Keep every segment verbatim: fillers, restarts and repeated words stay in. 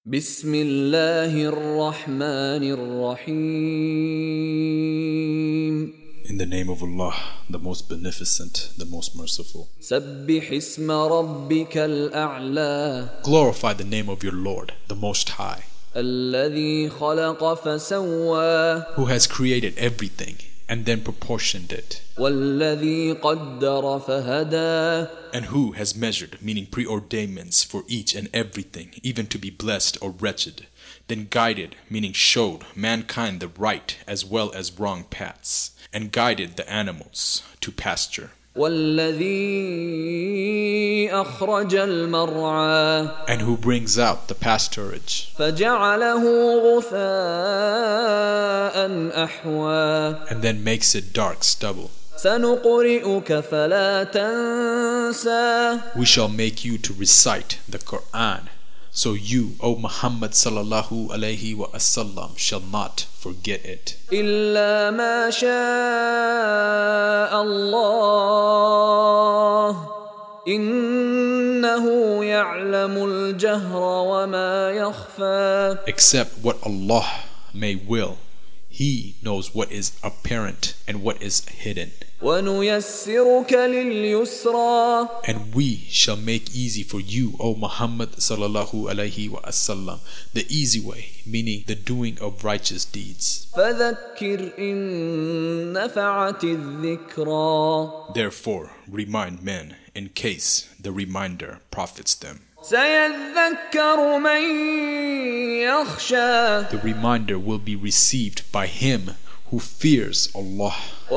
بسم الله الرحمن الرحيم. In the name of Allah, the most beneficent, the most merciful. سبح اسم ربك الأعلى. Glorify the name of your Lord, the Most High, الذي خلق فسوى. who has created everything and then proportioned it, والذي قدر فهدى. and who has measured, meaning preordainments for each and everything, even to be blessed or wretched, then guided, meaning showed mankind the right as well as wrong paths, and guided the animals to pasture. والذي أخرج المرعى. And who brings out the pasturage, فجعله غثاء أحوى. and then makes it dark stubble. سنقرئك فلا تنسى. We shall make you to recite the Quran, so you, O Muhammad sallallahu alayhi wa sallam, shall not forget it. إلا ما شاء الله إنه يعلم الجهر وما يخفى. Except what Allah may will. He knows what is apparent and what is hidden. ونيسرك لليسرى. And we shall make easy for you, O Muhammad sallallahu alayhi wa sallam, the easy way, meaning the doing of righteous deeds. فذكر إن نفعت الذكرى. Therefore, remind men in case the reminder profits them. سيذكر من يخشى. The reminder will be received by him who fears Allah,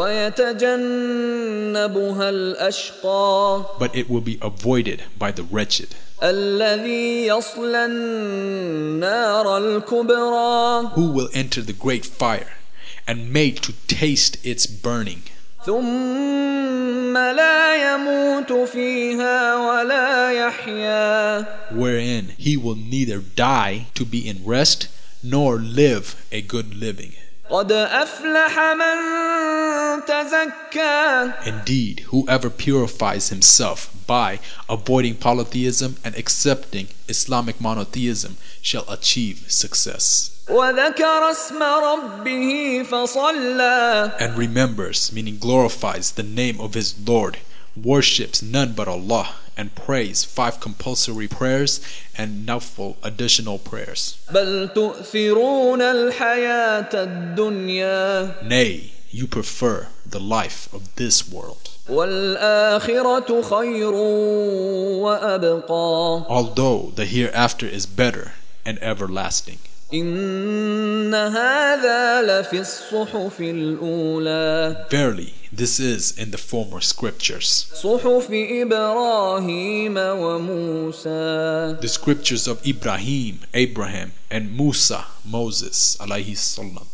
ويتجنبها الأشقى. but it will be avoided by the wretched, الذي يصلى النار الكبرى. who will enter the great fire and made to taste its burning, ثم لا يموت فيها ولا يحيا. wherein he will neither die to be in rest nor live a good living. قد أفلح من تزكى. Indeed, whoever purifies himself by avoiding polytheism and accepting Islamic monotheism shall achieve success. وذكر اسم ربه فصلى. And remembers, meaning glorifies the name of his Lord, worships none but Allah, and prays five compulsory prayers and nawfal additional prayers. بل تؤثرون الحياة الدنيا. Nay, you prefer the life of this world, والآخرة خير وأبقى. although the hereafter is better and everlasting. إن هذا لفي الصحف الأولى. Verily, this is in the former scriptures, صحف إبراهيم وموسى. the scriptures of Ibrahim, Abraham, and Musa, Moses, alayhi salam.